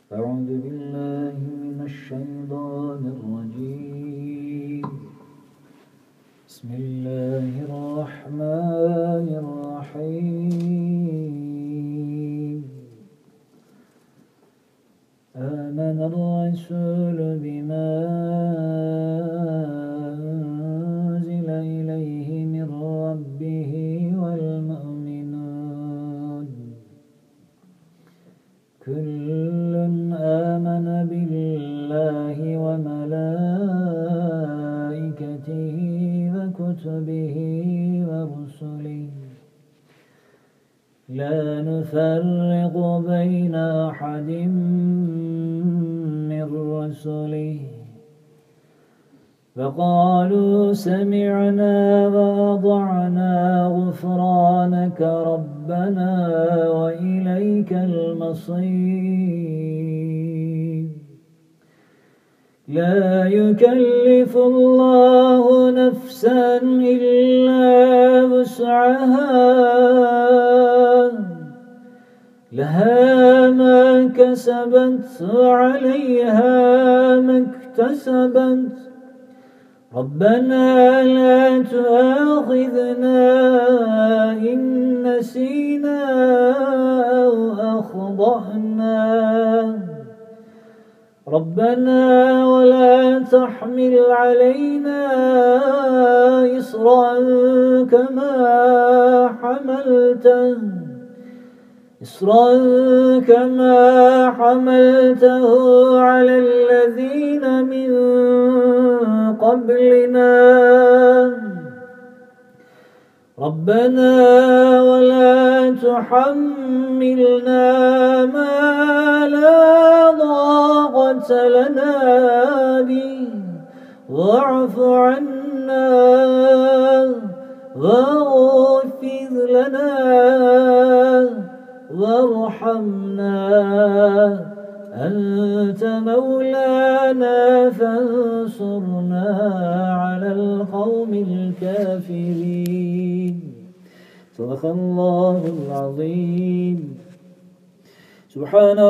أعوذ بالله من الشيطان الرجيم. بسم الله الرحمن الرحيم. آمن الرسول بما أنزل إليه من ربه والمؤمنون كل آمن بالله وملائكته وكتبه ورسله لا نفرق بين أحد من رسله وقالوا سمعنا وأطعنا غفرانك ربنا وإليك المصير. لا يكلف الله نفسا إلا وسعها لها ما كسبت وعليها ما اكتسبت ربنا لا تؤاخذنا إن نسينا أو أخطأنا ربنا ولا تحمل علينا إصرا كما حملته على الذين من قبلنا ربنا ولا تحملنا ما لا طاقة لنا به واعف عنا واغفر لنا وارحمنا أنت مولانا فانصرنا على القوم الكافرين. صدق الله العظيم. سبحان